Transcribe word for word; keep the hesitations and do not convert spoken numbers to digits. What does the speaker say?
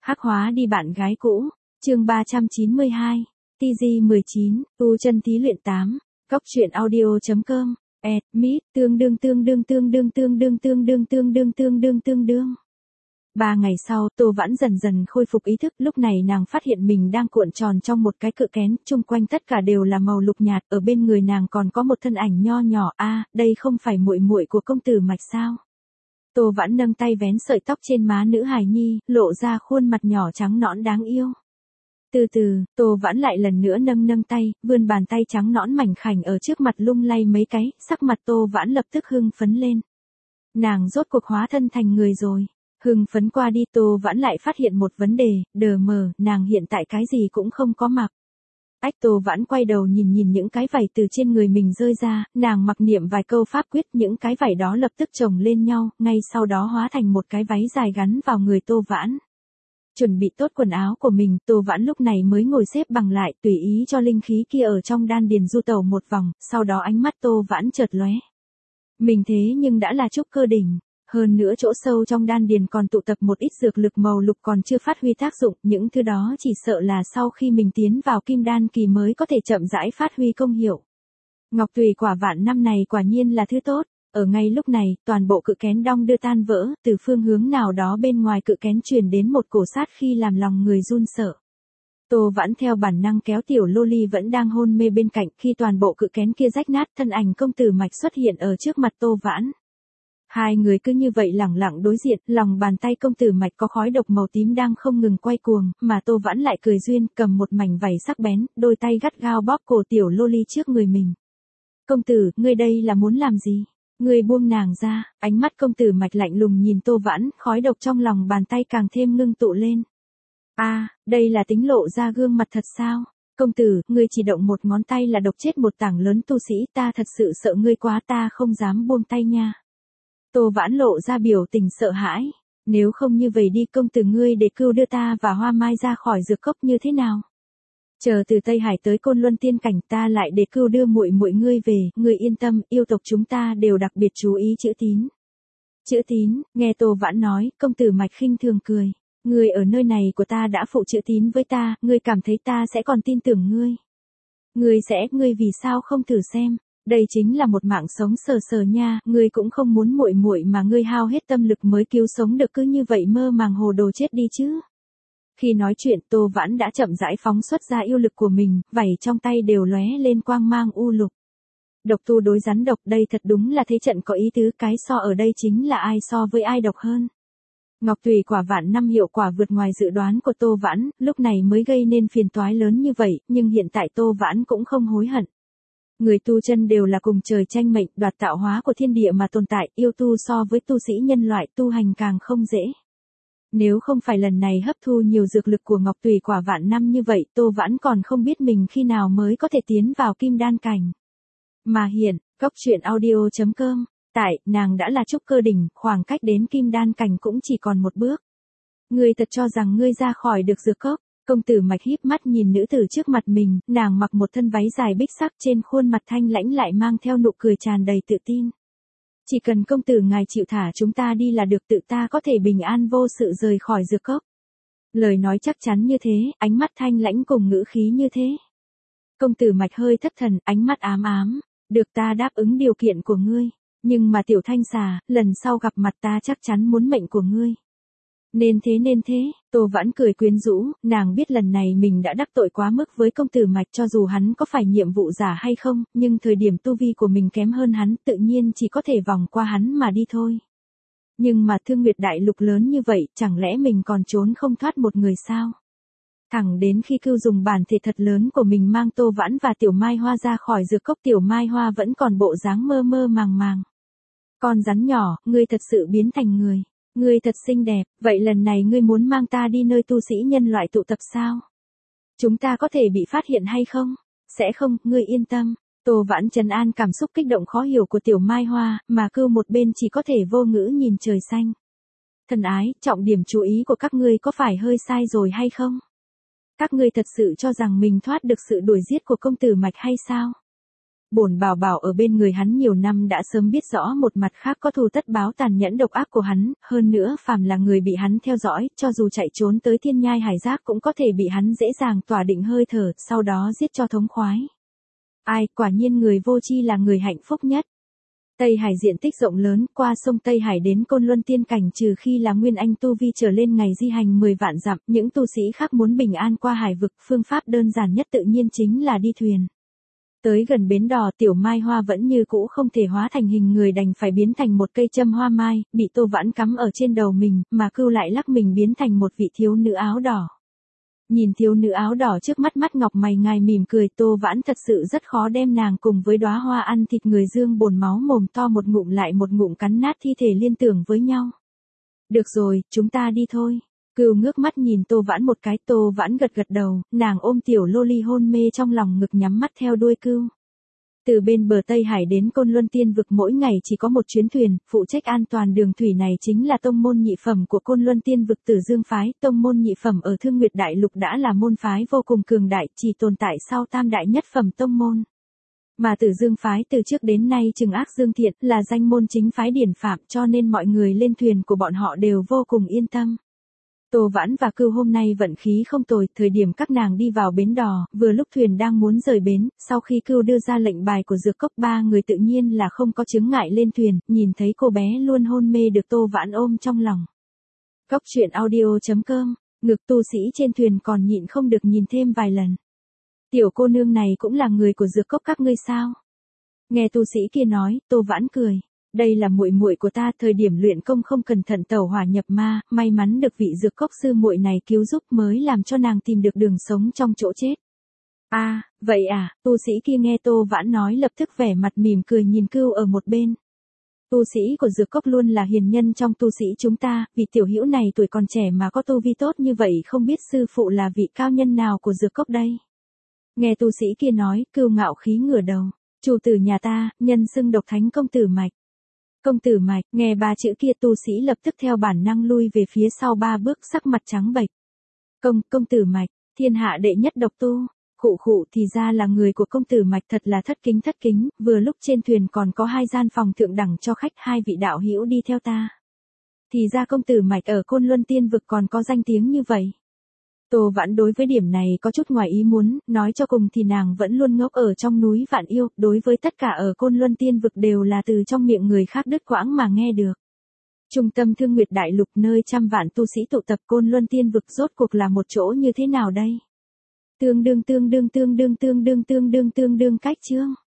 Hắc hóa đi bạn gái cũ, chương ba trăm chín mươi hai, tê giê mười chín, tu chân thí luyện tám, góc truyện audio.com, admit, tương đương tương đương tương đương tương đương tương đương tương đương tương đương tương đương. Ba ngày sau, Tô Vãn dần dần khôi phục ý thức, lúc này nàng phát hiện mình đang cuộn tròn trong một cái cự kén, chung quanh tất cả đều là màu lục nhạt, ở bên người nàng còn có một thân ảnh nho nhỏ, a, đây không phải muội muội của công tử Mạch sao? Tô Vãn nâng tay vén sợi tóc trên má nữ hài nhi, lộ ra khuôn mặt nhỏ trắng nõn đáng yêu. Từ từ, Tô Vãn lại lần nữa nâng nâng tay, vươn bàn tay trắng nõn mảnh khảnh ở trước mặt lung lay mấy cái, sắc mặt Tô Vãn lập tức hưng phấn lên. Nàng rốt cuộc hóa thân thành người rồi. Hưng phấn qua đi, Tô Vãn lại phát hiện một vấn đề, đờ mờ, nàng hiện tại cái gì cũng không có mặc. Ách, Tô Vãn quay đầu nhìn nhìn những cái vảy từ trên người mình rơi ra, nàng mặc niệm vài câu pháp quyết, những cái vảy đó lập tức chồng lên nhau, ngay sau đó hóa thành một cái váy dài gắn vào người Tô Vãn. Chuẩn bị tốt quần áo của mình, Tô Vãn lúc này mới ngồi xếp bằng lại, tùy ý cho linh khí kia ở trong đan điền du tẩu một vòng, sau đó ánh mắt Tô Vãn chợt lóe. Mình thế nhưng đã là trúc cơ đỉnh. Hơn nữa chỗ sâu trong đan điền còn tụ tập một ít dược lực màu lục còn chưa phát huy tác dụng, những thứ đó chỉ sợ là sau khi mình tiến vào kim đan kỳ mới có thể chậm rãi phát huy công hiệu. Ngọc tùy quả vạn năm này quả nhiên là thứ tốt, ở ngay lúc này, toàn bộ cự kén đong đưa tan vỡ, từ phương hướng nào đó bên ngoài cự kén truyền đến một cổ sát khi làm lòng người run sợ. Tô Vãn theo bản năng kéo tiểu loli vẫn đang hôn mê bên cạnh, khi toàn bộ cự kén kia rách nát, thân ảnh công tử Mạch xuất hiện ở trước mặt Tô Vãn. Hai người cứ như vậy lẳng lặng đối diện, lòng bàn tay công tử Mạch có khói độc màu tím đang không ngừng quay cuồng, mà Tô Vãn lại cười duyên, cầm một mảnh vảy sắc bén, đôi tay gắt gao bóp cổ tiểu loli trước người mình. Công tử, ngươi đây là muốn làm gì? Ngươi buông nàng ra, ánh mắt công tử Mạch lạnh lùng nhìn Tô Vãn, khói độc trong lòng bàn tay càng thêm ngưng tụ lên. A, à, đây là tính lộ ra gương mặt thật sao? Công tử, ngươi chỉ động một ngón tay là độc chết một tảng lớn tu sĩ, ta thật sự sợ ngươi quá, ta không dám buông tay nha. Tô Vãn lộ ra biểu tình sợ hãi, nếu không như vậy đi công tử ngươi để cưu đưa ta và Hoa Mai ra khỏi dược cốc như thế nào? Chờ từ Tây Hải tới Côn Luân tiên cảnh ta lại để cưu đưa muội muội ngươi về, ngươi yên tâm, yêu tộc chúng ta đều đặc biệt chú ý chữ tín. Chữ tín, nghe Tô Vãn nói, công tử Mạch khinh thường cười, ngươi ở nơi này của ta đã phụ chữ tín với ta, ngươi cảm thấy ta sẽ còn tin tưởng ngươi? Ngươi sẽ, ngươi vì sao không thử xem? Đây chính là một mạng sống sờ sờ nha, ngươi cũng không muốn muội muội mà ngươi hao hết tâm lực mới cứu sống được cứ như vậy mơ màng hồ đồ chết đi chứ. Khi nói chuyện, Tô Vãn đã chậm rãi phóng xuất ra yêu lực của mình, vảy trong tay đều lóe lên quang mang u lục. Độc tu đối rắn độc, đây thật đúng là thế trận có ý tứ, cái so ở đây chính là ai so với ai độc hơn. Ngọc tùy quả vạn năm hiệu quả vượt ngoài dự đoán của Tô Vãn, lúc này mới gây nên phiền toái lớn như vậy, nhưng hiện tại Tô Vãn cũng không hối hận. Người tu chân đều là cùng trời tranh mệnh, đoạt tạo hóa của thiên địa mà tồn tại, yêu tu so với tu sĩ nhân loại tu hành càng không dễ. Nếu không phải lần này hấp thu nhiều dược lực của Ngọc tùy quả vạn năm như vậy, Tô Vãn còn không biết mình khi nào mới có thể tiến vào kim đan cảnh. Mà hiện, góc truyện audio.com, tại, nàng đã là trúc cơ đỉnh, khoảng cách đến kim đan cảnh cũng chỉ còn một bước. Ngươi thật cho rằng ngươi ra khỏi được dược cốc? Công tử Mạch híp mắt nhìn nữ tử trước mặt mình, nàng mặc một thân váy dài bích sắc, trên khuôn mặt thanh lãnh lại mang theo nụ cười tràn đầy tự tin. Chỉ cần công tử ngài chịu thả chúng ta đi là được, tự ta có thể bình an vô sự rời khỏi dược cốc. Lời nói chắc chắn như thế, ánh mắt thanh lãnh cùng ngữ khí như thế. Công tử Mạch hơi thất thần, ánh mắt ám ám, được, ta đáp ứng điều kiện của ngươi, nhưng mà tiểu thanh xà, lần sau gặp mặt ta chắc chắn muốn mệnh của ngươi. Nên thế nên thế, Tô Vãn cười quyến rũ, nàng biết lần này mình đã đắc tội quá mức với công tử Mạch, cho dù hắn có phải nhiệm vụ giả hay không, nhưng thời điểm tu vi của mình kém hơn hắn, tự nhiên chỉ có thể vòng qua hắn mà đi thôi. Nhưng mà Thương Nguyệt đại lục lớn như vậy, chẳng lẽ mình còn trốn không thoát một người sao? Thẳng đến khi Cưu dùng bản thể thật lớn của mình mang Tô Vãn và Tiểu Mai Hoa ra khỏi dược cốc, Tiểu Mai Hoa vẫn còn bộ dáng mơ mơ màng màng. Con rắn nhỏ, ngươi thật sự biến thành người. Ngươi thật xinh đẹp, vậy lần này ngươi muốn mang ta đi nơi tu sĩ nhân loại tụ tập sao? Chúng ta có thể bị phát hiện hay không? Sẽ không, ngươi yên tâm. Tô Vãn trấn an cảm xúc kích động khó hiểu của Tiểu Mai Hoa, mà Cưu một bên chỉ có thể vô ngữ nhìn trời xanh. Thân ái, trọng điểm chú ý của các ngươi có phải hơi sai rồi hay không? Các ngươi thật sự cho rằng mình thoát được sự đuổi giết của công tử Mạch hay sao? bổn bảo bảo ở bên người hắn nhiều năm đã sớm biết rõ một mặt khác có thù tất báo tàn nhẫn độc ác của hắn, hơn nữa phàm là người bị hắn theo dõi, cho dù chạy trốn tới thiên nhai hải giác cũng có thể bị hắn dễ dàng tỏa định hơi thở, sau đó giết cho thống khoái. Ai, quả nhiên người vô tri là người hạnh phúc nhất. Tây Hải diện tích rộng lớn, qua sông Tây Hải đến Côn Luân Tiên Cảnh trừ khi là nguyên anh tu vi trở lên ngày di hành mười vạn dặm, những tu sĩ khác muốn bình an qua hải vực, phương pháp đơn giản nhất tự nhiên chính là đi thuyền. Tới gần bến đò, Tiểu Mai Hoa vẫn như cũ không thể hóa thành hình người, đành phải biến thành một cây châm hoa mai, bị Tô Vãn cắm ở trên đầu mình, mà Cưu lại lắc mình biến thành một vị thiếu nữ áo đỏ. Nhìn thiếu nữ áo đỏ trước mắt, mắt ngọc mày ngài mỉm cười, Tô Vãn thật sự rất khó đem nàng cùng với đóa hoa ăn thịt người dương bồn máu mồm to một ngụm lại một ngụm cắn nát thi thể liên tưởng với nhau. Được rồi, chúng ta đi thôi. Cưu ngước mắt nhìn Tô Vãn một cái, Tô Vãn gật gật đầu, nàng ôm tiểu loli hôn mê trong lòng ngực nhắm mắt theo đuôi Cưu. Từ bên bờ Tây Hải đến Côn Luân Tiên vực mỗi ngày chỉ có một chuyến thuyền, phụ trách an toàn đường thủy này chính là tông môn nhị phẩm của Côn Luân Tiên vực Tử Dương phái, tông môn nhị phẩm ở Thương Nguyệt Đại Lục đã là môn phái vô cùng cường đại, chỉ tồn tại sau tam đại nhất phẩm tông môn. Mà Tử Dương phái từ trước đến nay trừng ác dương thiện, là danh môn chính phái điển phạm, cho nên mọi người lên thuyền của bọn họ đều vô cùng yên tâm. Tô Vãn và Cưu hôm nay vận khí không tồi, thời điểm các nàng đi vào bến đò, vừa lúc thuyền đang muốn rời bến, sau khi Cưu đưa ra lệnh bài của dược cốc, ba người tự nhiên là không có chướng ngại lên thuyền, nhìn thấy cô bé luôn hôn mê được Tô Vãn ôm trong lòng. Cốc truyện audio chấm com, ngực tu sĩ trên thuyền còn nhịn không được nhìn thêm vài lần. Tiểu cô nương này cũng là người của dược cốc các ngươi sao? Nghe tu sĩ kia nói, Tô Vãn cười. Đây là muội muội của ta, thời điểm luyện công không cẩn thận tẩu hỏa nhập ma, may mắn được vị dược cốc sư muội này cứu giúp mới làm cho nàng tìm được đường sống trong chỗ chết. A, à, vậy à, tu sĩ kia nghe Tô Vãn nói lập tức vẻ mặt mỉm cười nhìn Cưu ở một bên. Tu sĩ của dược cốc luôn là hiền nhân trong tu sĩ chúng ta, vị tiểu hữu này tuổi còn trẻ mà có tu vi tốt như vậy, không biết sư phụ là vị cao nhân nào của dược cốc đây. Nghe tu sĩ kia nói, Cưu ngạo khí ngửa đầu, chủ tử nhà ta, nhân xưng độc thánh công tử Mạch. Công tử Mạch, nghe ba chữ kia tu sĩ lập tức theo bản năng lui về phía sau ba bước, sắc mặt trắng bệch. Công, công tử Mạch, thiên hạ đệ nhất độc tu, khụ khụ, thì ra là người của công tử Mạch, thật là thất kính thất kính, vừa lúc trên thuyền còn có hai gian phòng thượng đẳng cho khách, hai vị đạo hữu đi theo ta. Thì ra công tử Mạch ở Côn Luân Tiên vực còn có danh tiếng như vậy. Tô Vãn đối với điểm này có chút ngoài ý muốn, nói cho cùng thì nàng vẫn luôn ngốc ở trong núi Vạn Yêu, đối với tất cả ở Côn Luân Tiên vực đều là từ trong miệng người khác đứt quãng mà nghe được. Trung tâm Thương Nguyệt Đại Lục nơi trăm vạn tu sĩ tụ tập, Côn Luân Tiên vực rốt cuộc là một chỗ như thế nào đây? Tương đương tương đương tương đương tương đương tương đương tương đương cách chương.